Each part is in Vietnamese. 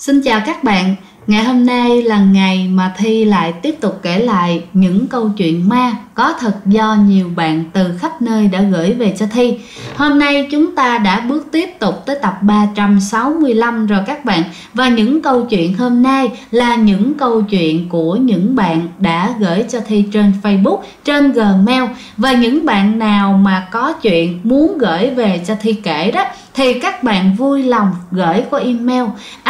Xin chào các bạn. Ngày hôm nay là ngày mà Thi lại tiếp tục kể lại những câu chuyện ma có thật do nhiều bạn từ khắp nơi đã gửi về cho Thi. Hôm nay chúng ta đã bước tiếp tục tới tập 365 rồi các bạn. Và những câu chuyện hôm nay là những câu chuyện của những bạn đã gửi cho Thi trên Facebook, trên Gmail. Và những bạn nào mà có chuyện muốn gửi về cho Thi kể đó thì các bạn vui lòng gửi qua email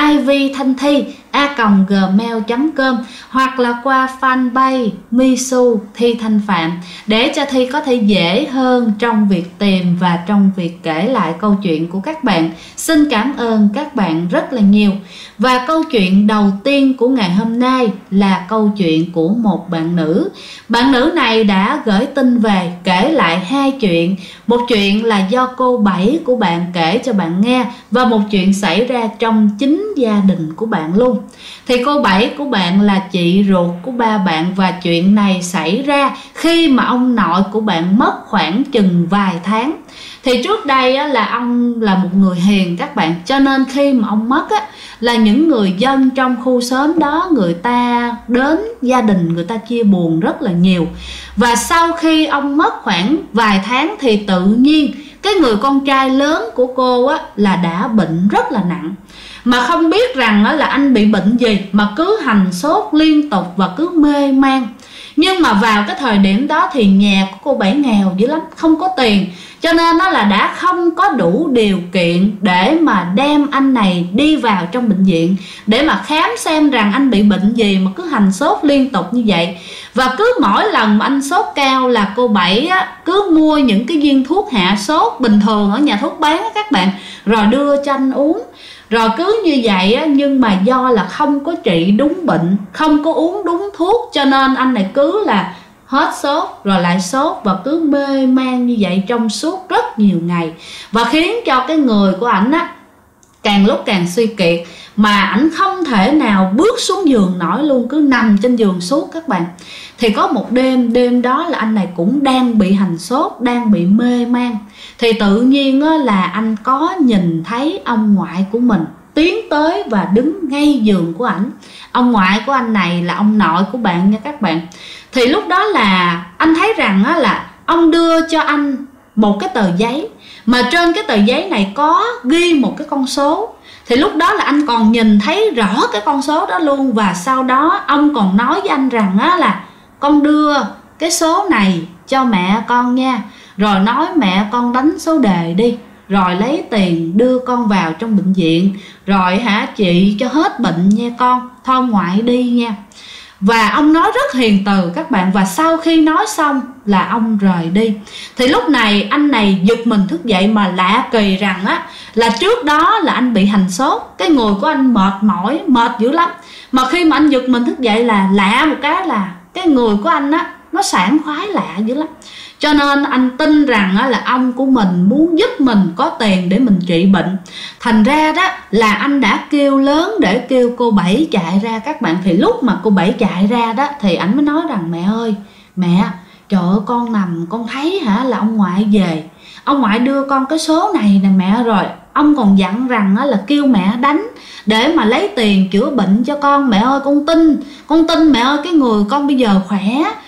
ivthanthi@gmail.com hoặc là qua fanpage Misu Thi Thanh Phạm để cho Thi có thể dễ hơn trong việc tìm và trong việc kể lại câu chuyện của các bạn. Xin cảm ơn các bạn rất là nhiều. Và câu chuyện đầu tiên của ngày hôm nay là câu chuyện của một bạn nữ. Bạn nữ này đã gửi tin về kể lại hai chuyện. Một chuyện là do cô Bảy của bạn kể cho bạn nghe và một chuyện xảy ra trong chính gia đình của bạn luôn. Thì cô Bảy của bạn là chị ruột của ba bạn và chuyện này xảy ra khi mà ông nội của bạn mất khoảng chừng vài tháng. Thì trước đây á, là ông là một người hiền các bạn, cho nên khi mà ông mất á, là những người dân trong khu xóm đó người ta đến gia đình người ta chia buồn rất là nhiều. Và sau khi ông mất khoảng vài tháng thì tự nhiên cái người con trai lớn của cô á, là đã bệnh rất là nặng. Mà không biết rằng á, là anh bị bệnh gì mà cứ hành sốt liên tục và cứ mê man. Nhưng mà vào cái thời điểm đó thì nhà của cô Bảy nghèo dữ lắm, không có tiền. Cho nên nó là đã không có đủ điều kiện để mà đem anh này đi vào trong bệnh viện để mà khám xem rằng anh bị bệnh gì mà cứ hành sốt liên tục như vậy. Và cứ mỗi lần mà anh sốt cao là cô Bảy á, cứ mua những cái viên thuốc hạ sốt bình thường ở nhà thuốc bán á các bạn, rồi đưa cho anh uống. Rồi cứ như vậy á, nhưng mà do là không có trị đúng bệnh, không có uống đúng thuốc, cho nên anh này cứ là hết sốt rồi lại sốt và cứ mê man như vậy trong suốt rất nhiều ngày. Và khiến cho cái người của ảnh á càng lúc càng suy kiệt, mà ảnh không thể nào bước xuống giường nổi luôn, cứ nằm trên giường suốt các bạn. Thì có một đêm đó là anh này cũng đang bị hành sốt, đang bị mê man. Thì tự nhiên á, là anh có nhìn thấy ông ngoại của mình tiến tới và đứng ngay giường của ảnh. Ông ngoại của anh này là ông nội của bạn nha các bạn. Thì lúc đó là anh thấy rằng á, là ông đưa cho anh một cái tờ giấy, mà trên cái tờ giấy này có ghi một cái con số. Thì lúc đó là anh còn nhìn thấy rõ cái con số đó luôn. Và sau đó ông còn nói với anh rằng á, là con đưa cái số này cho mẹ con nha, rồi nói mẹ con đánh số đề đi, rồi lấy tiền đưa con vào trong bệnh viện, rồi chị cho hết bệnh nha con, thôi ngoại đi nha. Và ông nói rất hiền từ các bạn. Và sau khi nói xong là ông rời đi. Thì lúc này anh này giật mình thức dậy, mà lạ kỳ rằng á, là trước đó là anh bị hành sốt, cái người của anh mệt mỏi, mệt dữ lắm. Mà khi mà anh giật mình thức dậy là lạ một cái là cái người của anh á, nó sảng khoái lạ dữ lắm. Cho nên anh tin rằng là ông của mình muốn giúp mình có tiền để mình trị bệnh. Thành ra đó là anh đã kêu lớn để kêu cô Bảy chạy ra các bạn. Thì lúc mà cô Bảy chạy ra đó thì anh mới nói rằng mẹ ơi, mẹ, trời ơi, con nằm con thấy là ông ngoại về. Ông ngoại đưa con cái số này nè mẹ, rồi ông còn dặn rằng là kêu mẹ đánh để mà lấy tiền chữa bệnh cho con. Mẹ ơi, con tin mẹ ơi, cái người con bây giờ khỏe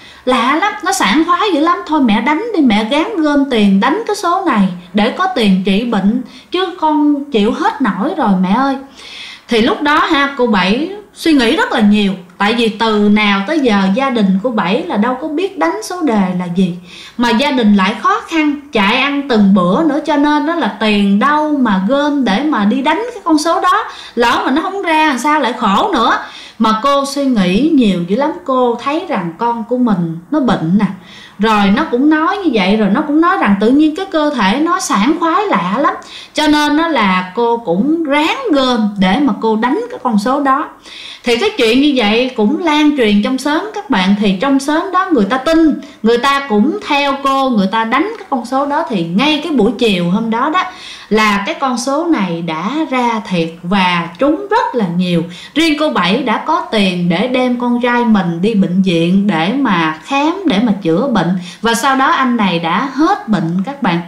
lạ lắm, nó sảng khoái dữ lắm. Thôi mẹ đánh đi, mẹ gắng gom tiền đánh cái số này để có tiền trị bệnh, chứ con chịu hết nổi rồi mẹ ơi. Thì lúc đó cô Bảy suy nghĩ rất là nhiều. Tại vì từ nào tới giờ gia đình của Bảy là đâu có biết đánh số đề là gì, mà gia đình lại khó khăn, chạy ăn từng bữa nữa, cho nên đó là tiền đâu mà gom để mà đi đánh cái con số đó. Lỡ mà nó không ra làm sao lại khổ nữa. Mà cô suy nghĩ nhiều dữ lắm. Cô thấy rằng con của mình nó bệnh nè, rồi nó cũng nói như vậy, rồi nó cũng nói rằng tự nhiên cái cơ thể nó sảng khoái lạ lắm. Cho nên đó là cô cũng ráng gom để mà cô đánh cái con số đó. Thì cái chuyện như vậy cũng lan truyền trong xóm các bạn. Thì trong xóm đó người ta tin, người ta cũng theo cô, người ta đánh cái con số đó. Thì ngay cái buổi chiều hôm đó đó là cái con số này đã ra thiệt và trúng rất là nhiều. Riêng cô Bảy đã có tiền để đem con trai mình đi bệnh viện để mà khám, để mà chữa bệnh. Và sau đó anh này đã hết bệnh các bạn.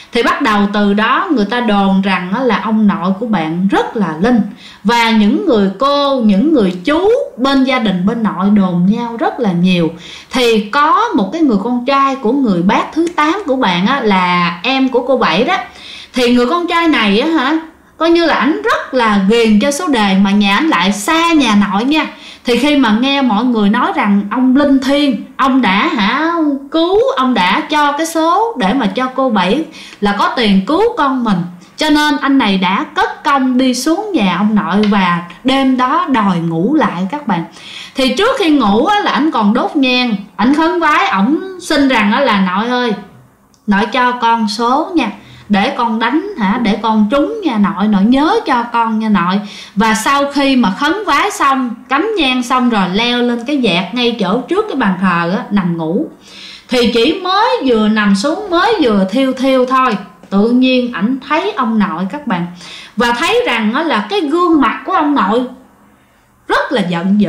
Thì bắt đầu từ đó người ta đồn rằng là ông nội của bạn rất là linh. Và những người cô, những người chú bên gia đình bên nội đồn nhau rất là nhiều. Thì có một cái người con trai của người bác thứ 8 của bạn là em của cô Bảy đó. Thì người con trai này coi như là ảnh rất là ghiền chơi số đề, mà nhà ảnh lại xa nhà nội nha. Thì khi mà nghe mọi người nói rằng ông linh thiêng, ông đã cứu, ông đã cho cái số để mà cho cô Bảy là có tiền cứu con mình, cho nên anh này đã cất công đi xuống nhà ông nội và đêm đó đòi ngủ lại các bạn. Thì trước khi ngủ là ảnh còn đốt nhang, ảnh khấn vái, ổng xin rằng là nội ơi, nội cho con số nha, để con đánh để con trúng nha nội, nội nhớ cho con nha nội. Và sau khi mà khấn vái xong, cắm nhang xong rồi leo lên cái vẹt ngay chỗ trước cái bàn thờ nằm ngủ. Thì chỉ mới vừa nằm xuống, mới vừa thiêu thiêu thôi, tự nhiên ảnh thấy ông nội các bạn. Và thấy rằng là cái gương mặt của ông nội rất là giận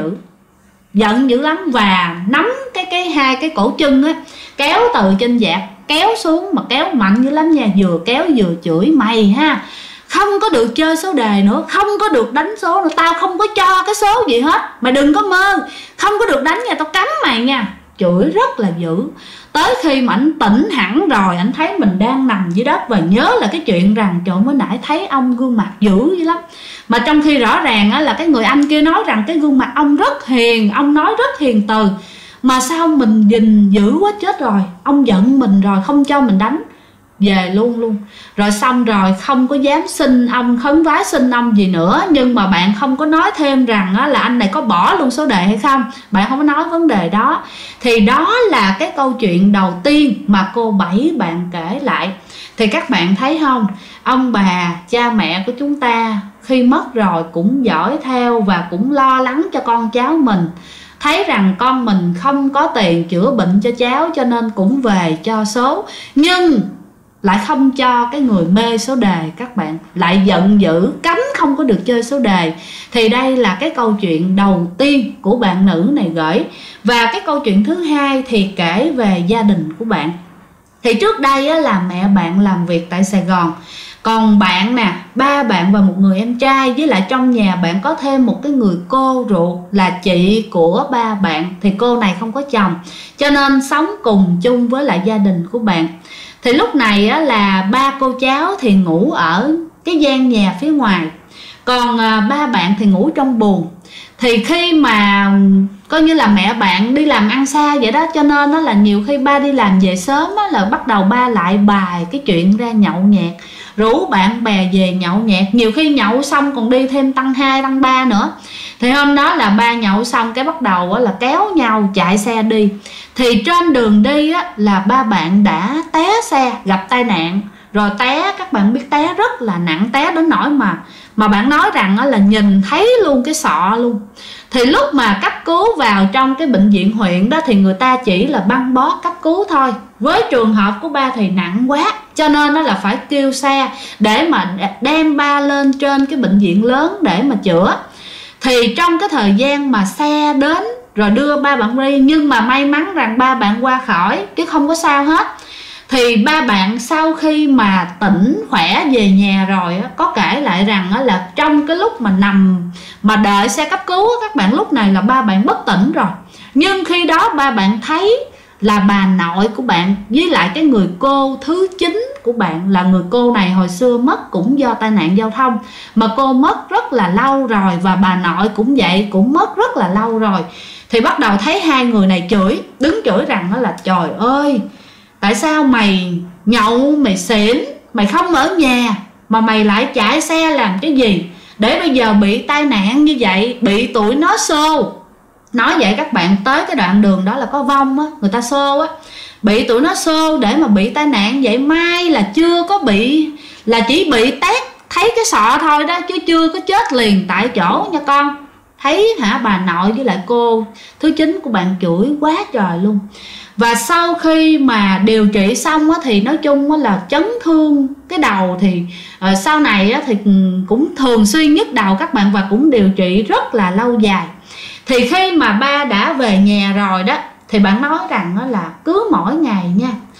dữ lắm. Và nắm hai cái cổ chân kéo từ trên vẹt kéo xuống, mà kéo mạnh dữ lắm nha. Vừa kéo vừa chửi: mày không có được chơi số đề nữa, không có được đánh số nữa, tao không có cho cái số gì hết, mày đừng có mơ, không có được đánh nha, tao cấm mày nha. Chửi rất là dữ. Tới khi mà ảnh tỉnh hẳn rồi, ảnh thấy mình đang nằm dưới đất và nhớ là cái chuyện rằng trời, mới nãy thấy ông gương mặt dữ dữ lắm. Mà trong khi rõ ràng là cái người anh kia nói rằng cái gương mặt ông rất hiền, ông nói rất hiền từ, mà sao mình nhìn dữ quá, chết rồi, ông giận mình rồi, không cho mình đánh, về luôn. Rồi xong rồi không có dám xin ông, khấn vái xin ông gì nữa. Nhưng mà bạn không có nói thêm rằng là anh này có bỏ luôn số đề hay không, bạn không có nói vấn đề đó. Thì đó là cái câu chuyện đầu tiên mà cô Bảy bạn kể lại. Thì các bạn thấy không, ông bà cha mẹ của chúng ta khi mất rồi cũng dõi theo và cũng lo lắng cho con cháu mình. Thấy rằng con mình không có tiền chữa bệnh cho cháu, cho nên cũng về cho số, nhưng lại không cho cái người mê số đề các bạn, lại giận dữ cấm không có được chơi số đề. Thì đây là cái câu chuyện đầu tiên của bạn nữ này gửi. Và cái câu chuyện thứ hai thì kể về gia đình của bạn. Thì trước đây là mẹ bạn làm việc tại Sài Gòn, còn bạn ba bạn và một người em trai, với lại trong nhà bạn có thêm một cái người cô ruột là chị của ba bạn. Thì cô này không có chồng, cho nên sống cùng chung với lại gia đình của bạn. Thì lúc này là ba cô cháu thì ngủ ở cái gian nhà phía ngoài, còn ba bạn thì ngủ trong buồng. Thì khi mà coi như là mẹ bạn đi làm ăn xa vậy đó, cho nên là nhiều khi ba đi làm về sớm là bắt đầu ba lại bài cái chuyện ra nhậu nhẹt, rủ bạn bè về nhậu nhẹt. Nhiều khi nhậu xong còn đi thêm tăng 2, tăng 3 nữa. Thì hôm đó là ba nhậu xong cái bắt đầu là kéo nhau chạy xe đi. Thì trên đường đi là ba bạn đã té xe, gặp tai nạn. Rồi té, các bạn biết té rất là nặng, té đến nỗi mà bạn nói rằng là nhìn thấy luôn cái sọ luôn. Thì lúc mà cấp cứu vào trong cái bệnh viện huyện đó thì người ta chỉ là băng bó cấp cứu thôi. Với trường hợp của ba thì nặng quá, cho nên là phải kêu xe để mà đem ba lên trên cái bệnh viện lớn để mà chữa. Thì trong cái thời gian mà xe đến rồi đưa ba bạn đi, nhưng mà may mắn rằng ba bạn qua khỏi chứ không có sao hết. Thì ba bạn sau khi mà tỉnh khỏe về nhà rồi có kể lại rằng là trong cái lúc mà nằm mà đợi xe cấp cứu các bạn, lúc này là ba bạn bất tỉnh rồi. Nhưng khi đó ba bạn thấy là bà nội của bạn với lại cái người cô thứ 9 của bạn, là người cô này hồi xưa mất cũng do tai nạn giao thông, mà cô mất rất là lâu rồi, và bà nội cũng vậy, cũng mất rất là lâu rồi. Thì bắt đầu thấy hai người này chửi, đứng chửi rằng là trời ơi, tại sao mày nhậu, mày xỉn, mày không ở nhà mà mày lại chạy xe làm cái gì để bây giờ bị tai nạn như vậy, bị tụi nó xô. Nói vậy các bạn, tới cái đoạn đường đó là có vong người ta xô bị tụi nó xô để mà bị tai nạn vậy. May là chưa có bị, là chỉ bị tét thấy cái sọ thôi đó, chứ chưa có chết liền tại chỗ nha con. Thấy bà nội với lại cô thứ 9 của bạn chửi quá trời luôn. Và sau khi mà điều trị xong thì nói chung là chấn thương cái đầu. Thì sau này thì cũng thường xuyên nhức đầu các bạn, và cũng điều trị rất là lâu dài. Thì khi mà ba đã về nhà rồi đó, thì bạn nói rằng là cứ mỗi ngày nha,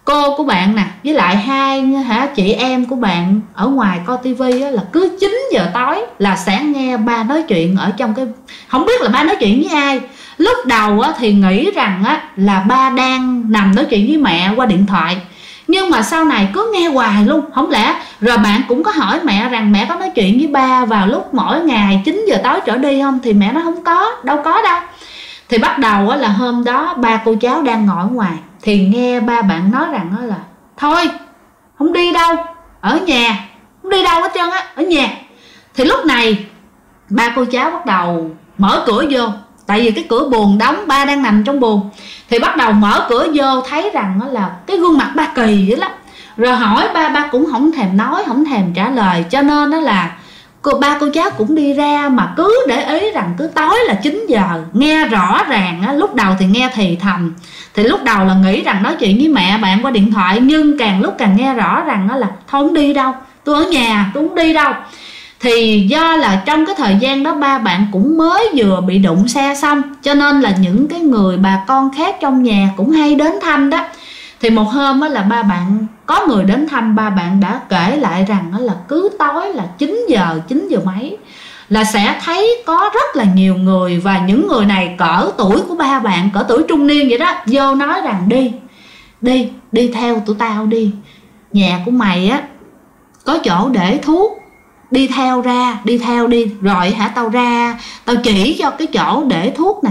cô của bạn nè, với lại hai chị em của bạn ở ngoài coi tivi là cứ 9 giờ tối là sẽ nghe ba nói chuyện ở trong cái, không biết là ba nói chuyện với ai. Lúc đầu thì nghĩ rằng là ba đang nằm nói chuyện với mẹ qua điện thoại, nhưng mà sau này cứ nghe hoài luôn. Không lẽ rồi bạn cũng có hỏi mẹ rằng mẹ có nói chuyện với ba vào lúc mỗi ngày 9 giờ tối trở đi không? Thì mẹ nói không có, đâu có đâu. Thì bắt đầu là hôm đó ba cô cháu đang ngồi ngoài thì nghe ba bạn nói rằng là thôi không đi đâu, ở nhà, không đi đâu hết trơn á, ở nhà. Thì lúc này ba cô cháu bắt đầu mở cửa vô, tại vì cái cửa buồng đóng, ba đang nằm trong buồng. Thì bắt đầu mở cửa vô thấy rằng là cái gương mặt ba kỳ dữ lắm. Rồi hỏi ba cũng không thèm nói, không thèm trả lời. Cho nên đó là ba cô cháu cũng đi ra mà cứ để ý rằng cứ tối là 9 giờ. Nghe rõ ràng lúc đầu thì nghe thì thầm, thì lúc đầu là nghĩ rằng nói chuyện với mẹ bạn qua điện thoại, nhưng càng lúc càng nghe rõ rằng là thôi không đi đâu, tôi ở nhà, tôi không đi đâu. Thì do là trong cái thời gian đó ba bạn cũng mới vừa bị đụng xe xong, cho nên là những cái người bà con khác trong nhà cũng hay đến thăm đó. Thì một hôm là ba bạn có người đến thăm, ba bạn đã kể lại rằng là cứ tối là 9 giờ mấy là sẽ thấy có rất là nhiều người, và những người này cỡ tuổi của ba bạn, cỡ tuổi trung niên vậy đó, vô nói rằng đi theo tụi tao đi, nhà của mày có chỗ để thuốc, đi theo đi, rồi tao ra tao chỉ cho cái chỗ để thuốc nè,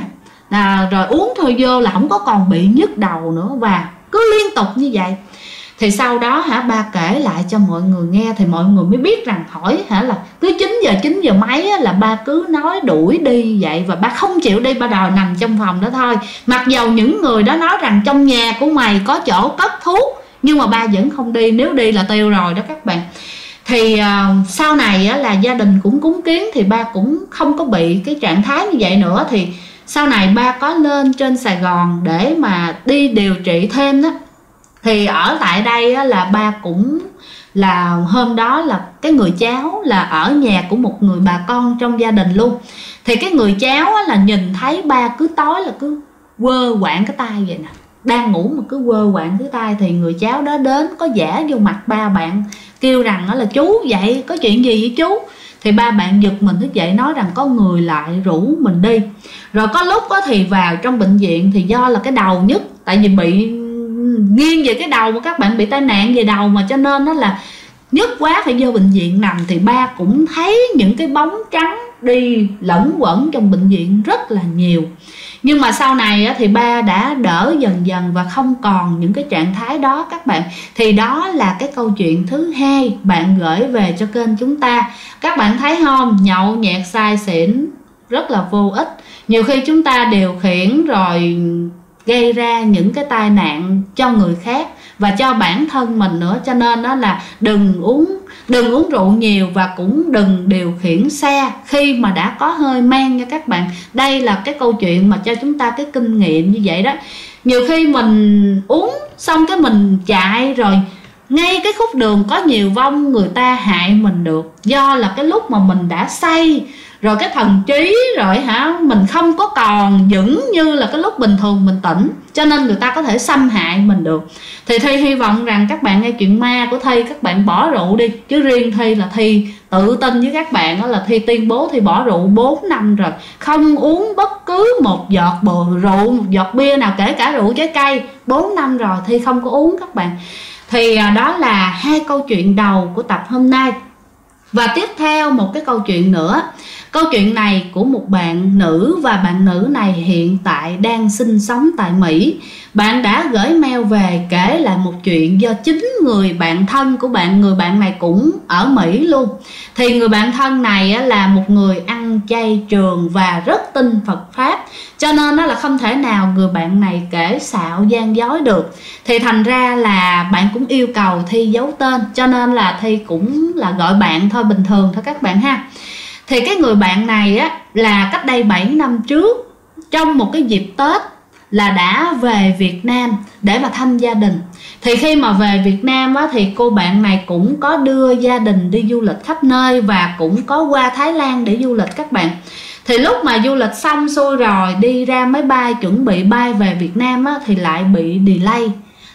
rồi uống thôi vô là không có còn bị nhức đầu nữa, và cứ liên tục như vậy. Thì sau đó ba kể lại cho mọi người nghe, thì mọi người mới biết rằng hỏi là cứ 9 giờ mấy là ba cứ nói đuổi đi vậy, và ba không chịu đi, ba đòi nằm trong phòng đó thôi. Mặc dầu những người đó nói rằng trong nhà của mày có chỗ cất thuốc, nhưng mà ba vẫn không đi, nếu đi là tiêu rồi đó các bạn. Thì sau này là gia đình cũng cúng kiến, thì ba cũng không có bị cái trạng thái như vậy nữa. Thì sau này ba có lên trên Sài Gòn để mà đi điều trị thêm đó. Thì ở tại đây là ba cũng là hôm đó là cái người cháu là ở nhà của một người bà con trong gia đình luôn. Thì cái người cháu là nhìn thấy ba cứ tối là cứ quơ quạng cái tay vậy nè, đang ngủ mà cứ quơ quạng cái tay. Thì người cháu đó đến có vả vô mặt ba bạn, kêu rằng là chú dậy, có chuyện gì vậy chú? Thì ba bạn giật mình thức dậy nói rằng có người lại rủ mình đi. Rồi có lúc thì vào trong bệnh viện, thì do là cái đầu nhức, tại vì bị nghiêng về cái đầu mà các bạn bị tai nạn về đầu mà, cho nên nó là nhức quá phải vô bệnh viện nằm. Thì ba cũng thấy những cái bóng trắng đi lẫn quẩn trong bệnh viện rất là nhiều. Nhưng mà sau này thì ba đã đỡ dần dần và không còn những cái trạng thái đó các bạn. Thì đó là cái câu chuyện thứ hai bạn gửi về cho kênh chúng ta. Các bạn thấy không, nhậu nhẹt say xỉn rất là vô ích. Nhiều khi chúng ta điều khiển rồi gây ra những cái tai nạn cho người khác và cho bản thân mình nữa. Cho nên đó là đừng uống rượu nhiều, và cũng đừng điều khiển xe khi mà đã có hơi men nha các bạn. Đây là cái câu chuyện mà cho chúng ta cái kinh nghiệm như vậy đó. Nhiều khi mình uống xong cái mình chạy, rồi ngay cái khúc đường có nhiều vong người ta hại mình được, do là cái lúc mà mình đã say rồi, cái thần trí rồi mình không có còn vững như là cái lúc bình thường mình tỉnh, cho nên người ta có thể xâm hại mình được. Thì Thi hy vọng rằng các bạn nghe chuyện ma của Thi, các bạn bỏ rượu đi. Chứ riêng Thi là Thi tự tin với các bạn đó, là Thi tuyên bố Thi bỏ rượu 4 năm rồi, không uống bất cứ một giọt rượu, một giọt bia nào, kể cả rượu trái cây. 4 năm rồi Thi không có uống các bạn. Thì đó là hai câu chuyện đầu của tập hôm nay. Và tiếp theo một cái câu chuyện nữa. Câu chuyện này của một bạn nữ, và bạn nữ này hiện tại đang sinh sống tại Mỹ. Bạn đã gửi mail về kể lại một chuyện do chính người bạn thân của bạn. Người bạn này cũng ở Mỹ luôn. Thì người bạn thân này là một người ăn chay trường và rất tin Phật Pháp, cho nên là không thể nào người bạn này kể xạo gian dối được. Thì thành ra là bạn cũng yêu cầu Thi giấu tên, cho nên là Thi cũng là gọi bạn thôi, bình thường thôi các bạn ha. Thì cái người bạn này là cách đây 7 năm trước, trong một cái dịp Tết là đã về Việt Nam để mà thăm gia đình. Thì khi mà về Việt Nam thì cô bạn này cũng có đưa gia đình đi du lịch khắp nơi, và cũng có qua Thái Lan để du lịch các bạn. Thì lúc mà du lịch xong xuôi rồi, đi ra máy bay chuẩn bị bay về Việt Nam thì lại bị delay.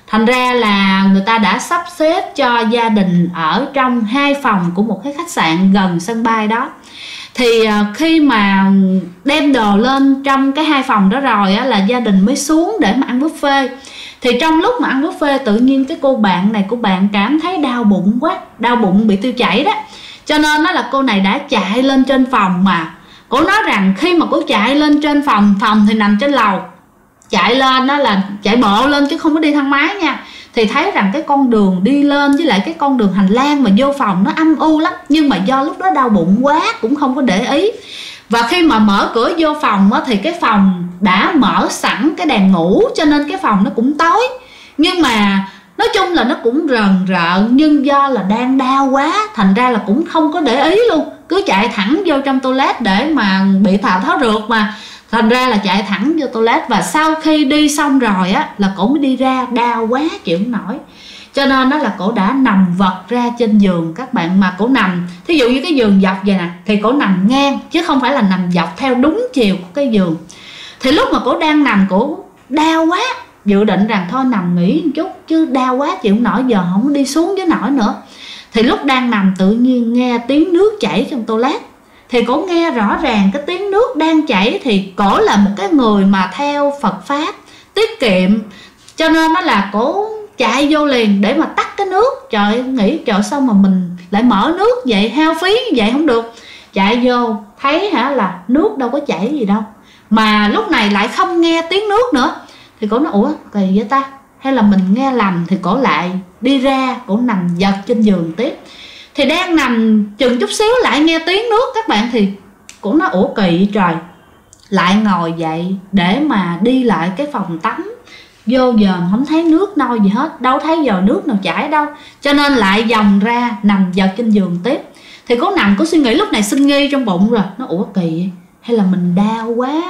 Thành ra là người ta đã sắp xếp cho gia đình ở trong 2 phòng của một cái khách sạn gần sân bay đó. Thì khi mà đem đồ lên trong cái 2 phòng đó rồi á, là gia đình mới xuống để mà ăn buffet. Thì trong lúc mà ăn buffet tự nhiên cái cô bạn này, cô bạn cảm thấy đau bụng quá, đau bụng bị tiêu chảy đó. Cho nên đó là cô này đã chạy lên trên phòng, mà cô nói rằng khi mà cô chạy lên trên phòng thì nằm trên lầu, chạy lên đó là chạy bộ lên chứ không có đi thang máy nha. Thì thấy rằng cái con đường đi lên với lại cái con đường hành lang mà vô phòng nó âm u lắm. Nhưng mà do lúc đó đau bụng quá cũng không có để ý. Và khi mà mở cửa vô phòng á, thì cái phòng đã mở sẵn cái đèn ngủ, cho nên cái phòng nó cũng tối. Nhưng mà nói chung là nó cũng rờn rợn, nhưng do là đang đau quá thành ra là cũng không có để ý luôn, cứ chạy thẳng vô trong toilet để mà bị tháo rượt mà. Thành ra là chạy thẳng vô toilet, và sau khi đi xong rồi á là cổ mới đi ra, đau quá chịu không nổi. Cho nên đó là cổ đã nằm vật ra trên giường các bạn. Mà cổ nằm, thí dụ như cái giường dọc vậy nè, thì cổ nằm ngang chứ không phải là nằm dọc theo đúng chiều của cái giường. Thì lúc mà cổ đang nằm, cổ đau quá, dự định rằng thôi nằm nghỉ một chút, chứ đau quá chịu không nổi, giờ không đi xuống với nổi nữa. Thì lúc đang nằm tự nhiên nghe tiếng nước chảy trong toilet. Thì cổ nghe rõ ràng cái tiếng nước đang chảy. Thì cổ là một cái người mà theo Phật Pháp, tiết kiệm, cho nên nó là cổ chạy vô liền để mà tắt cái nước. Trời, nghĩ trời sao mà mình lại mở nước vậy, hao phí vậy không được. Chạy vô thấy là nước đâu có chảy gì đâu, mà lúc này lại không nghe tiếng nước nữa. Thì cổ nói ủa kỳ vậy ta, hay là mình nghe lầm. Thì cổ lại đi ra, cổ nằm giật trên giường tiếp. Thì đang nằm chừng chút xíu lại nghe tiếng nước các bạn. Thì cổ nói ủa kỳ trời, lại ngồi dậy để mà đi lại cái phòng tắm, vô giờ không thấy nước nôi gì hết, đâu thấy giờ nước nào chảy đâu. Cho nên lại vòng ra nằm giật trên giường tiếp. Thì cô nằm, cô suy nghĩ lúc này sinh nghi trong bụng rồi. Nó ủa kỳ, hay là mình đau quá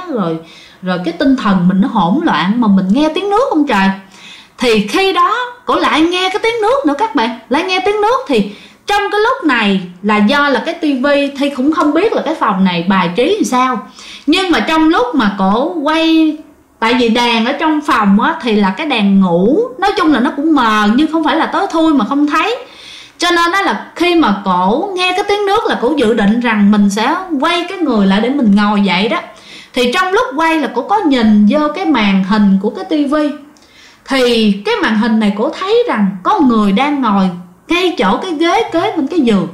rồi cái tinh thần mình nó hỗn loạn mà mình nghe tiếng nước không trời. Thì khi đó cổ lại nghe cái tiếng nước nữa các bạn, lại nghe tiếng nước. Thì trong cái lúc này là do là cái tivi, thì cũng không biết là cái phòng này bài trí làm sao. Nhưng mà trong lúc mà cổ quay, tại vì đèn ở trong phòng á, thì là cái đèn ngủ, nói chung là nó cũng mờ, nhưng không phải là tối thui mà không thấy. Cho nên đó là khi mà cổ nghe cái tiếng nước là cổ dự định rằng mình sẽ quay cái người lại để mình ngồi dậy đó. Thì trong lúc quay là cổ có nhìn vô cái màn hình của cái tivi. Thì cái màn hình này cổ thấy rằng có người đang ngồi ngay chỗ cái ghế kế bên cái giường.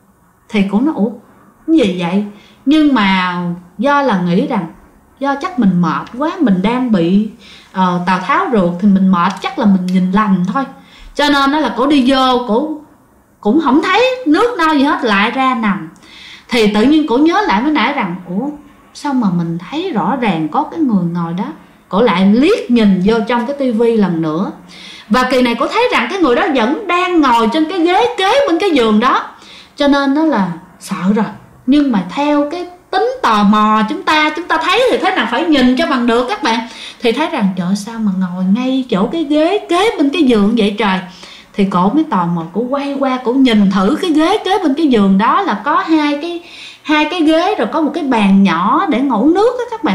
Thì cổ nói ủa cái gì vậy. Nhưng mà do là nghĩ rằng do chắc mình mệt quá, mình đang bị Tào Tháo ruột, thì mình mệt chắc là mình nhìn lầm thôi. Cho nên đó là cổ đi vô, cổ cũng không thấy nước nôi gì hết, lại ra nằm. Thì tự nhiên cổ nhớ lại mới nãy rằng ủa sao mà mình thấy rõ ràng có cái người ngồi đó. Cổ lại liếc nhìn vô trong cái tivi lần nữa. Và kỳ này cổ thấy rằng cái người đó vẫn đang ngồi trên cái ghế kế bên cái giường đó. Cho nên nó là sợ rồi. Nhưng mà theo cái tính tò mò chúng ta thấy thì thế nào phải nhìn cho bằng được các bạn. Thì thấy rằng trời sao mà ngồi ngay chỗ cái ghế kế bên cái giường vậy trời. Thì cổ mới tò mò, cổ quay qua, cổ nhìn thử cái ghế kế bên cái giường đó là có hai cái ghế, rồi có một cái bàn nhỏ để ngủ nước đó các bạn.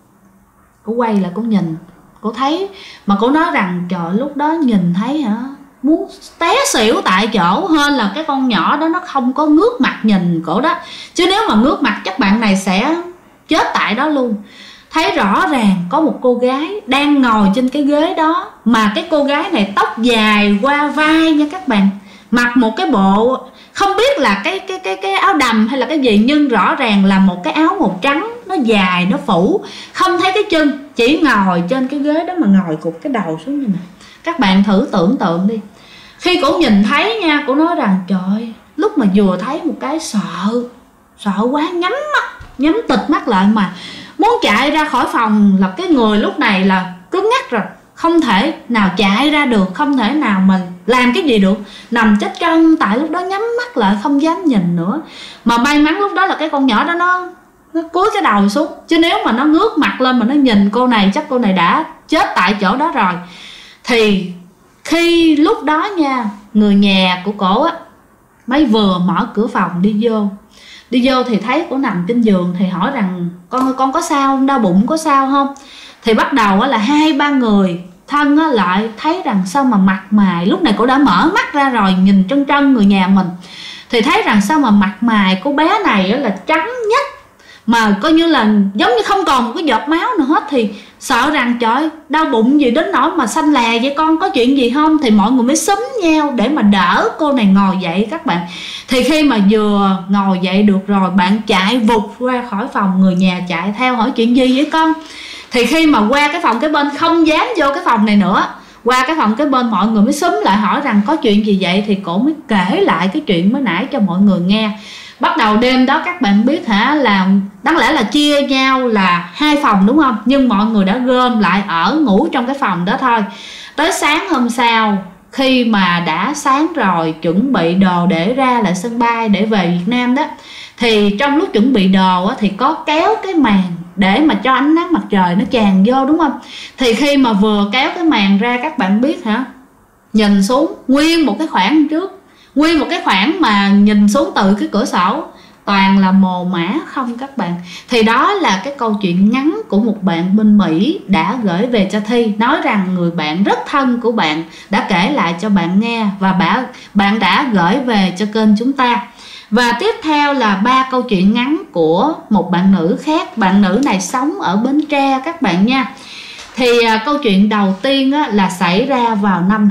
Cổ quay lại, cổ nhìn, cổ thấy, mà cổ nói rằng trời lúc đó nhìn thấy muốn té xỉu tại chỗ. Hơn là cái con nhỏ đó nó không có ngước mặt nhìn cổ đó, chứ nếu mà ngước mặt chắc bạn này sẽ chết tại đó luôn. Thấy rõ ràng có một cô gái đang ngồi trên cái ghế đó, mà cái cô gái này tóc dài qua vai nha các bạn, mặc một cái bộ không biết là cái áo đầm hay là cái gì, nhưng rõ ràng là một cái áo màu trắng, nó dài, nó phủ, không thấy cái chân, chỉ ngồi trên cái ghế đó mà ngồi cụp cái đầu xuống như này. Các bạn thử tưởng tượng đi. Khi cổ nhìn thấy nha, cổ nói rằng trời, lúc mà vừa thấy một cái sợ quá, nhắm tịt mắt lại, mà muốn chạy ra khỏi phòng là cái người lúc này là cứng ngắc rồi, không thể nào chạy ra được, không thể nào mà làm cái gì được, nằm chết chân. Tại lúc đó nhắm mắt lại không dám nhìn nữa. Mà may mắn lúc đó là cái con nhỏ đó nó cúi cái đầu xuống, chứ nếu mà nó ngước mặt lên mà nó nhìn cô này chắc cô này đã chết tại chỗ đó rồi. Thì khi lúc đó nha, người nhà của cổ á mới vừa mở cửa phòng đi vô thì thấy cổ nằm trên giường. Thì hỏi rằng con có sao không, đau bụng có sao không. Thì bắt đầu là 2-3 người thân á, lại thấy rằng sao mà mặt mày, lúc này cô đã mở mắt ra rồi, nhìn chân chân người nhà mình thì thấy rằng sao mà mặt mày cô bé này á, là trắng nhất, mà coi như là giống như không còn một cái giọt máu nữa hết. Thì sợ rằng trời, đau bụng gì đến nỗi mà xanh lè vậy con, có chuyện gì không? Thì mọi người mới xúm nhau để mà đỡ cô này ngồi dậy các bạn. Thì khi mà vừa ngồi dậy được rồi, bạn chạy vụt ra khỏi phòng, người nhà chạy theo hỏi chuyện gì vậy con. Thì khi mà qua cái phòng cái bên, không dám vô cái phòng này nữa, qua cái phòng cái bên mọi người mới xúm lại hỏi rằng có chuyện gì vậy. Thì cổ mới kể lại cái chuyện mới nãy cho mọi người nghe. Bắt đầu đêm đó các bạn biết hả, là đáng lẽ là chia nhau là 2 phòng đúng không, nhưng mọi người đã gom lại ở ngủ trong cái phòng đó thôi. Tới sáng hôm sau, khi mà đã sáng rồi, chuẩn bị đồ để ra lại sân bay để về Việt Nam đó, thì trong lúc chuẩn bị đồ thì có kéo cái màn để mà cho ánh nắng mặt trời nó tràn vô đúng không. Thì khi mà vừa kéo cái màn ra, các bạn biết hả, nhìn xuống nguyên một cái khoảng trước, nguyên một cái khoảng mà nhìn xuống từ cái cửa sổ toàn là mồ mả không các bạn. Thì đó là cái câu chuyện ngắn của một bạn bên Mỹ đã gửi về cho Thi, nói rằng người bạn rất thân của bạn đã kể lại cho bạn nghe và bạn đã gửi về cho kênh chúng ta. Và tiếp theo là 3 câu chuyện ngắn của một bạn nữ khác. Bạn nữ này sống ở Bến Tre các bạn nha. Thì câu chuyện đầu tiên là xảy ra vào năm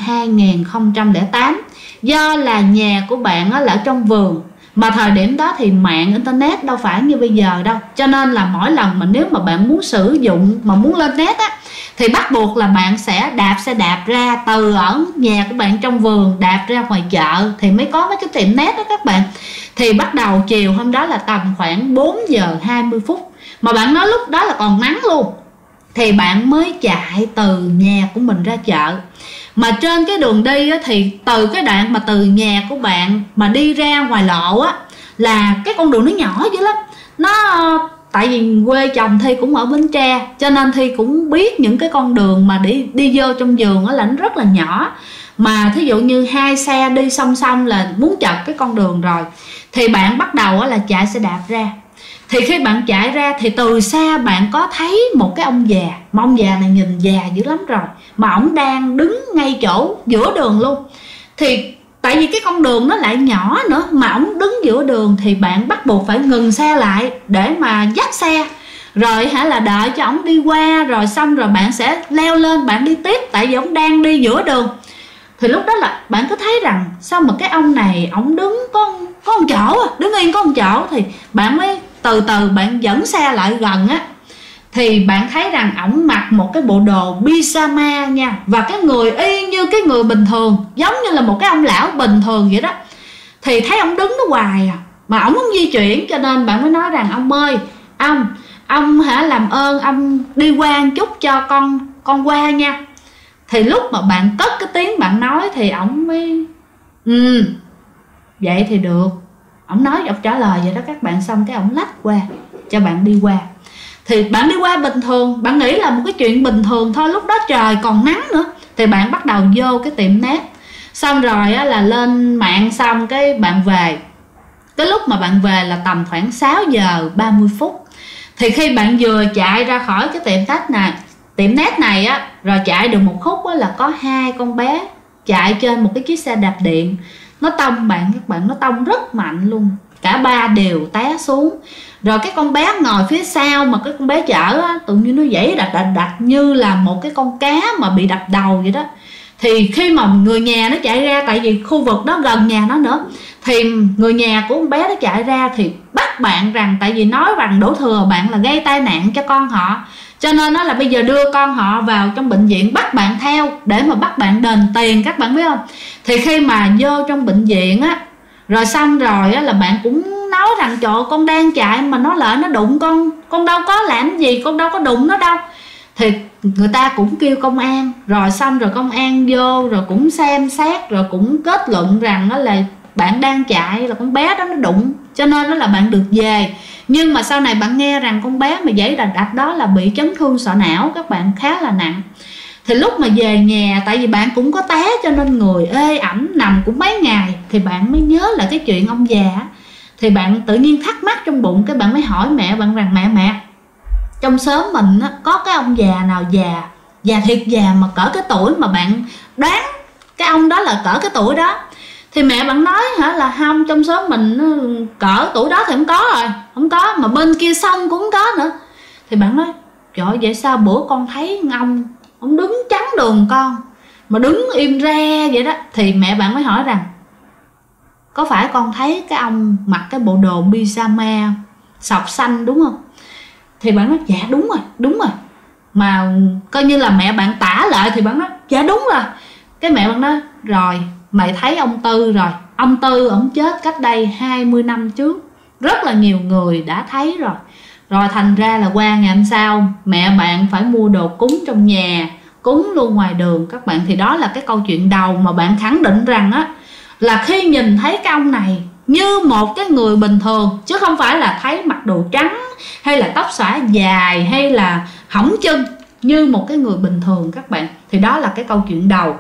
2008. Do là nhà của bạn là ở trong vườn, mà thời điểm đó thì mạng internet đâu phải như bây giờ đâu, cho nên là mỗi lần mà nếu mà bạn muốn sử dụng, mà muốn lên net thì bắt buộc là bạn sẽ đạp xe đạp ra từ ở nhà của bạn trong vườn, đạp ra ngoài chợ thì mới có mấy cái tiệm net đó các bạn. Thì bắt đầu chiều hôm đó là tầm khoảng 4 giờ 20 phút, mà bạn nói lúc đó là còn nắng luôn, thì bạn mới chạy từ nhà của mình ra chợ. Mà trên cái đường đi thì từ cái đoạn mà từ nhà của bạn mà đi ra ngoài lộ là cái con đường nó nhỏ dữ lắm. Tại vì quê chồng Thi cũng ở Bến Tre, cho nên Thi cũng biết những cái con đường mà đi vô trong vườn là nó rất là nhỏ. Mà thí dụ như 2 xe đi song song là muốn chật cái con đường rồi. Thì bạn bắt đầu là chạy xe đạp ra. Thì khi bạn chạy ra thì từ xa bạn có thấy một cái ông già, mà ông già này nhìn già dữ lắm rồi, mà ổng đang đứng ngay chỗ giữa đường luôn. Thì tại vì cái con đường nó lại nhỏ nữa, mà ổng đứng giữa đường thì bạn bắt buộc phải ngừng xe lại để mà dắt xe, rồi là đợi cho ổng đi qua, rồi xong rồi bạn sẽ leo lên bạn đi tiếp, tại vì ổng đang đi giữa đường. Thì lúc đó là bạn có thấy rằng sao mà cái ông này ổng đứng có một chỗ, đứng yên có một chỗ. Thì bạn mới từ từ bạn dẫn xe lại gần thì bạn thấy rằng ổng mặc một cái bộ đồ pyjama nha, và cái người y như cái người bình thường, giống như là một cái ông lão bình thường vậy đó. Thì thấy ổng đứng đó hoài mà ổng không di chuyển, cho nên bạn mới nói rằng ông ơi, ông làm ơn ông đi qua một chút cho con qua nha. Thì lúc mà bạn cất cái tiếng bạn nói thì ổng mới vậy thì được. Ổng nói, ổng trả lời vậy đó các bạn, xong cái ổng lách qua cho bạn đi qua. Thì bạn đi qua bình thường, bạn nghĩ là một cái chuyện bình thường thôi, lúc đó trời còn nắng nữa. Thì bạn bắt đầu vô cái tiệm net, xong rồi là lên mạng, xong cái bạn về. Cái lúc mà bạn về là tầm khoảng 6 giờ 30 phút. Thì khi bạn vừa chạy ra khỏi cái tiệm net này rồi chạy được một khúc là có 2 con bé chạy trên một cái chiếc xe đạp điện. Nó tông các bạn, nó tông rất mạnh luôn, cả 3 đều té xuống. Rồi cái con bé ngồi phía sau, mà cái con bé chở tự nhiên nó giãy đạch như là một cái con cá mà bị đập đầu vậy đó. Thì khi mà người nhà nó chạy ra, tại vì khu vực đó gần nhà nó nữa, thì người nhà của con bé nó chạy ra thì bắt bạn rằng, tại vì nói rằng đổ thừa bạn là gây tai nạn cho con họ, cho nên nó là bây giờ đưa con họ vào trong bệnh viện, bắt bạn theo để mà bắt bạn đền tiền, các bạn biết không. Thì khi mà vô trong bệnh viện rồi xong rồi là bạn cũng nói rằng trời, con đang chạy mà nó lại nó đụng con đâu có làm gì, con đâu có đụng nó đâu. Thì người ta cũng kêu công an, rồi xong rồi công an vô rồi cũng xem xét, rồi cũng kết luận rằng đó là bạn đang chạy, là con bé đó nó đụng, cho nên đó là bạn được về. Nhưng mà sau này bạn nghe rằng con bé mà giãy đạch đó là bị chấn thương sọ não, các bạn, khá là nặng. Thì lúc mà về nhà, tại vì bạn cũng có té cho nên người ê ẩm, nằm cũng mấy ngày, thì bạn mới nhớ lại cái chuyện ông già. Thì bạn tự nhiên thắc mắc trong bụng, cái bạn mới hỏi mẹ bạn rằng mẹ, trong xóm mình có cái ông già nào già già thiệt già, mà cỡ cái tuổi mà bạn đoán cái ông đó là cỡ cái tuổi đó. Thì mẹ bạn nói hả là không, trong xóm mình cỡ tuổi đó thì không có rồi, không có, mà bên kia sông cũng không có nữa. Thì bạn nói trời ơi, vậy sao bữa con thấy ông đứng chắn đường con mà đứng im re vậy đó. Thì mẹ bạn mới hỏi rằng có phải con thấy cái ông mặc cái bộ đồ pyjama sọc xanh đúng không? Thì bạn nói dạ đúng rồi. Mà coi như là mẹ bạn tả lại thì bạn nói dạ đúng rồi. Cái mẹ bạn nói rồi mày thấy ông Tư rồi, ông Tư ổng chết cách đây 20 năm trước, rất là nhiều người đã thấy rồi. Rồi thành ra là qua ngày hôm sau mẹ bạn phải mua đồ cúng trong nhà, cúng luôn ngoài đường các bạn. Thì đó là cái câu chuyện đầu mà bạn khẳng định rằng á, là khi nhìn thấy cái ông này như một cái người bình thường, chứ không phải là thấy mặc đồ trắng hay là tóc xõa dài hay là hõng chân, như một cái người bình thường các bạn. Thì đó là cái câu chuyện đầu.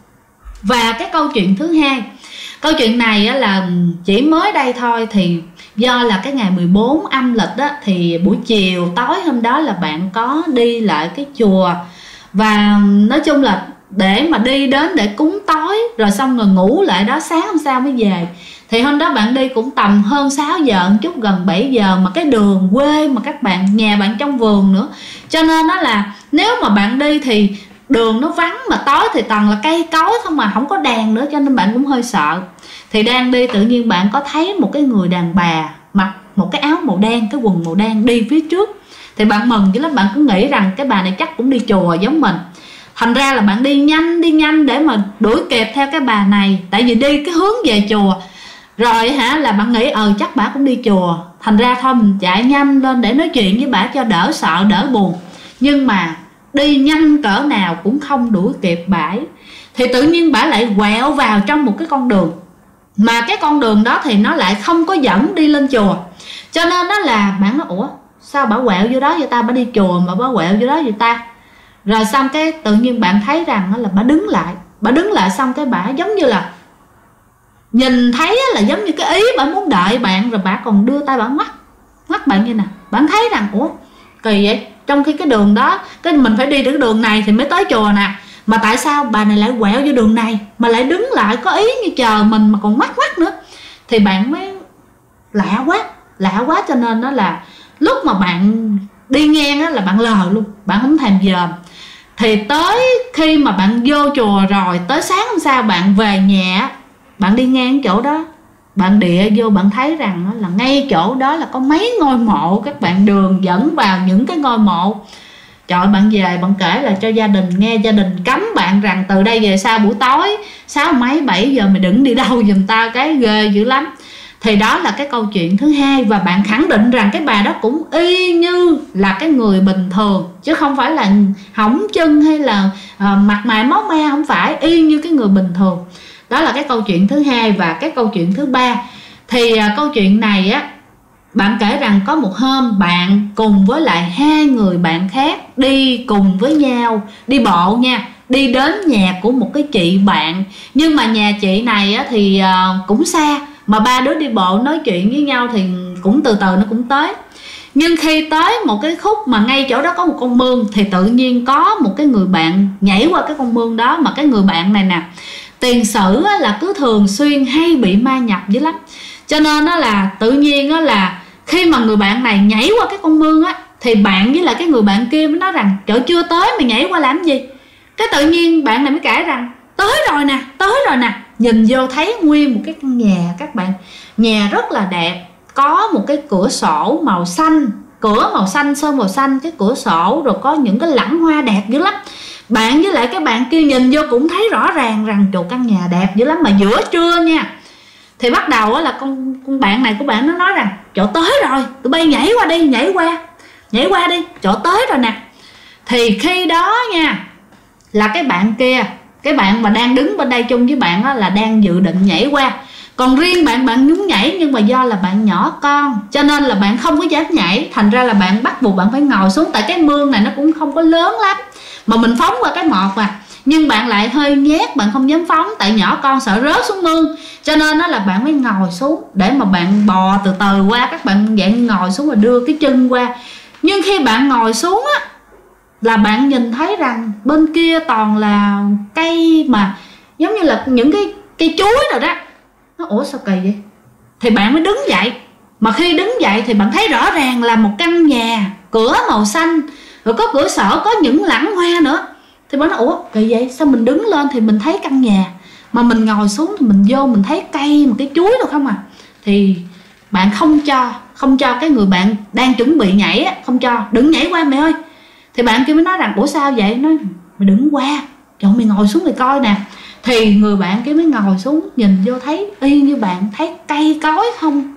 Và cái câu chuyện thứ hai, câu chuyện này á, là chỉ mới đây thôi. Thì do là cái ngày 14 âm lịch á, thì buổi chiều tối hôm đó là bạn có đi lại cái chùa. Và nói chung là để mà đi đến để cúng tối rồi xong rồi ngủ lại đó, sáng hôm sau mới về. Thì hôm đó bạn đi cũng tầm hơn 6 giờ một chút, gần 7 giờ, mà cái đường quê mà các bạn, nhà bạn trong vườn nữa, cho nên đó là nếu mà bạn đi thì đường nó vắng, mà tối thì toàn là cây cối không mà không có đèn nữa, cho nên bạn cũng hơi sợ. Thì đang đi tự nhiên bạn có thấy một cái người đàn bà mặc một cái áo màu đen, cái quần màu đen đi phía trước. Thì bạn mừng dữ lắm, bạn cứ nghĩ rằng cái bà này chắc cũng đi chùa giống mình. Thành ra là bạn đi nhanh để mà đuổi kịp theo cái bà này, tại vì đi cái hướng về chùa. Rồi hả là bạn nghĩ chắc bà cũng đi chùa, thành ra thôi mình chạy nhanh lên để nói chuyện với bà cho đỡ sợ đỡ buồn. Nhưng mà đi nhanh cỡ nào cũng không đuổi kịp bả. Thì tự nhiên bả lại quẹo vào trong một cái con đường, mà cái con đường đó thì nó lại không có dẫn đi lên chùa. Cho nên đó là bạn nói ủa sao bả quẹo vô đó vậy ta, bả đi chùa mà bả quẹo vô đó vậy ta. Rồi xong cái tự nhiên bạn thấy rằng là bả đứng lại xong cái bả giống như là nhìn thấy là giống như cái ý bả muốn đợi bạn, rồi bả còn đưa tay bả ngoắt bạn như nè. Bạn thấy rằng ủa kỳ vậy, trong khi cái đường đó cái mình phải đi được đường này thì mới tới chùa nè, mà tại sao bà này lại quẹo vô đường này mà lại đứng lại có ý như chờ mình mà còn ngoắt nữa. Thì bạn mới lạ quá, cho nên đó là lúc mà bạn đi ngang á là bạn lờ luôn, bạn không thèm dòm. Thì tới khi mà bạn vô chùa rồi, tới sáng hôm sau bạn về nhà, bạn đi ngang chỗ đó, bạn địa vô bạn thấy rằng là ngay chỗ đó là có mấy ngôi mộ các bạn, đường dẫn vào những cái ngôi mộ. Trời, bạn về bạn kể là cho gia đình nghe, gia đình cấm bạn rằng từ đây về sau buổi tối 6 mấy 7 giờ mày đừng đi đâu giùm tao, cái ghê dữ lắm. Thì đó là cái câu chuyện thứ hai. Và bạn khẳng định rằng cái bà đó cũng y như là cái người bình thường, chứ không phải là hỏng chân hay là mặt mày máu me, không phải, y như cái người bình thường. Đó là cái câu chuyện thứ hai. Và cái câu chuyện thứ ba thì câu chuyện này á, bạn kể rằng có một hôm bạn cùng với lại 2 người bạn khác đi cùng với nhau, đi bộ nha, đi đến nhà của một cái chị bạn. Nhưng mà nhà chị này á, thì cũng xa, mà 3 đứa đi bộ nói chuyện với nhau thì cũng từ từ nó cũng tới. Nhưng khi tới một cái khúc mà ngay chỗ đó có một con mương, thì tự nhiên có một cái người bạn nhảy qua cái con mương đó. Mà cái người bạn này nè, tiền sử là cứ thường xuyên hay bị ma nhập dữ lắm. Cho nên đó là tự nhiên đó là khi mà người bạn này nhảy qua cái con mương á, thì bạn với lại cái người bạn kia mới nói rằng trời, chưa tới mày nhảy qua làm gì. Cái tự nhiên bạn này mới kể rằng tới rồi nè. Nhìn vô thấy nguyên một cái căn nhà các bạn, nhà rất là đẹp, có một cái cửa sổ màu xanh, cửa màu xanh, sơn màu xanh cái cửa sổ, rồi có những cái lẵng hoa đẹp dữ lắm. Bạn với lại cái bạn kia nhìn vô cũng thấy rõ ràng rằng trời, căn nhà đẹp dữ lắm. Mà giữa trưa nha, thì bắt đầu là con bạn này của bạn nó nói rằng chỗ tới rồi, tụi bay nhảy qua đi, nhảy qua đi, chỗ tới rồi nè. Thì khi đó nha, là cái bạn kia, cái bạn mà đang đứng bên đây chung với bạn á, là đang dự định nhảy qua. Còn riêng bạn muốn nhảy, nhưng mà do là bạn nhỏ con cho nên là bạn không có dám nhảy. Thành ra là bạn bắt buộc bạn phải ngồi xuống, tại cái mương này nó cũng không có lớn lắm mà mình phóng qua cái mọt mà. Nhưng bạn lại hơi nhát, bạn không dám phóng, tại nhỏ con sợ rớt xuống mương. Cho nên đó là bạn mới ngồi xuống để mà bạn bò từ từ qua. Các bạn dạng ngồi xuống và đưa cái chân qua. Nhưng khi bạn ngồi xuống á, là bạn nhìn thấy rằng bên kia toàn là cây mà giống như là những cái cây chuối rồi đó. Nó ủa sao kỳ vậy? Thì bạn mới đứng dậy. Mà khi đứng dậy thì bạn thấy rõ ràng là một căn nhà, cửa màu xanh, rồi có cửa sổ, có những lẵng hoa nữa. Thì bạn nói ủa kỳ vậy? Sao mình đứng lên thì mình thấy căn nhà, mà mình ngồi xuống thì mình vô mình thấy cây mà cái chuối đâu không à? Thì bạn không cho cái người bạn đang chuẩn bị nhảy á, không cho, đừng nhảy qua mày ơi. Thì bạn kia mới nói rằng ủa sao vậy? Nói mày đừng qua, chọn mày ngồi xuống mày coi nè. Thì người bạn kia mới ngồi xuống, nhìn vô thấy y như bạn, thấy cây cối không,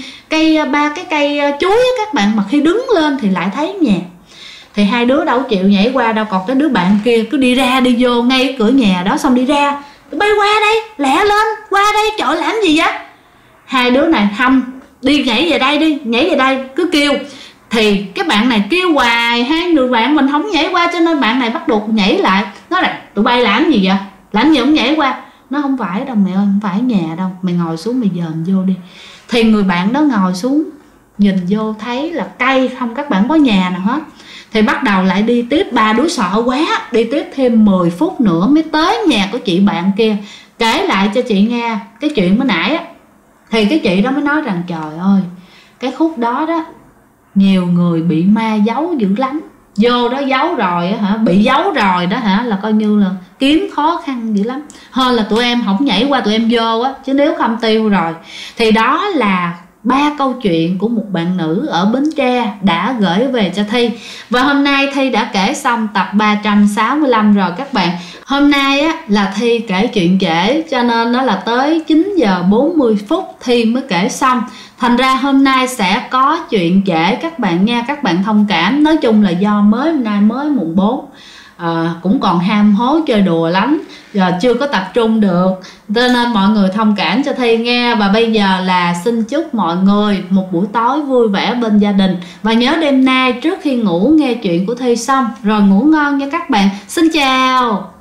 ba cái cây chuối á các bạn, mà khi đứng lên thì lại thấy nhà. Thì hai đứa đâu chịu nhảy qua đâu, còn cái đứa bạn kia cứ đi ra đi vô ngay cái cửa nhà đó, xong đi ra bay qua đây, lẹ lên, qua đây, trời làm gì vậy? Hai đứa này không, đi nhảy về đây đi, nhảy về đây, cứ kêu. Thì cái bạn này kêu hoài, hai người bạn mình không nhảy qua, cho nên bạn này bắt buộc nhảy lại. Nói là tụi bay làm gì vậy? Làm gì không nhảy qua? Nó không phải đâu mẹ ơi, không phải nhà đâu, mày ngồi xuống mày dòm vô đi. Thì người bạn đó ngồi xuống, nhìn vô thấy là cây không, các bạn có nhà nào hết. Thì bắt đầu lại đi tiếp, ba đứa sợ quá, đi tiếp thêm 10 phút nữa mới tới nhà của chị bạn kia. Kể lại cho chị nghe cái chuyện mới nãy á. Thì cái chị đó mới nói rằng trời ơi, cái khúc đó đó nhiều người bị ma giấu dữ lắm. Vô đó giấu rồi hả, bị giấu rồi đó hả, là coi như là kiếm khó khăn dữ lắm. Hơn là tụi em không nhảy qua tụi em vô á, chứ nếu không tiêu rồi. Thì đó là 3 câu chuyện của một bạn nữ ở Bến Tre đã gửi về cho Thi. Và hôm nay Thi đã kể xong tập 365 rồi các bạn. Hôm nay á, là Thi kể chuyện trễ, cho nên nó là tới 9 giờ 40 phút Thi mới kể xong. Thành ra hôm nay sẽ có chuyện trễ các bạn nha, các bạn thông cảm. Nói chung là do hôm nay mới mùng 4, cũng còn ham hố chơi đùa lắm, giờ chưa có tập trung được, cho nên mọi người thông cảm cho Thi nghe. Và bây giờ là xin chúc mọi người một buổi tối vui vẻ bên gia đình, và nhớ đêm nay trước khi ngủ nghe chuyện của Thi xong rồi ngủ ngon nha các bạn. Xin chào.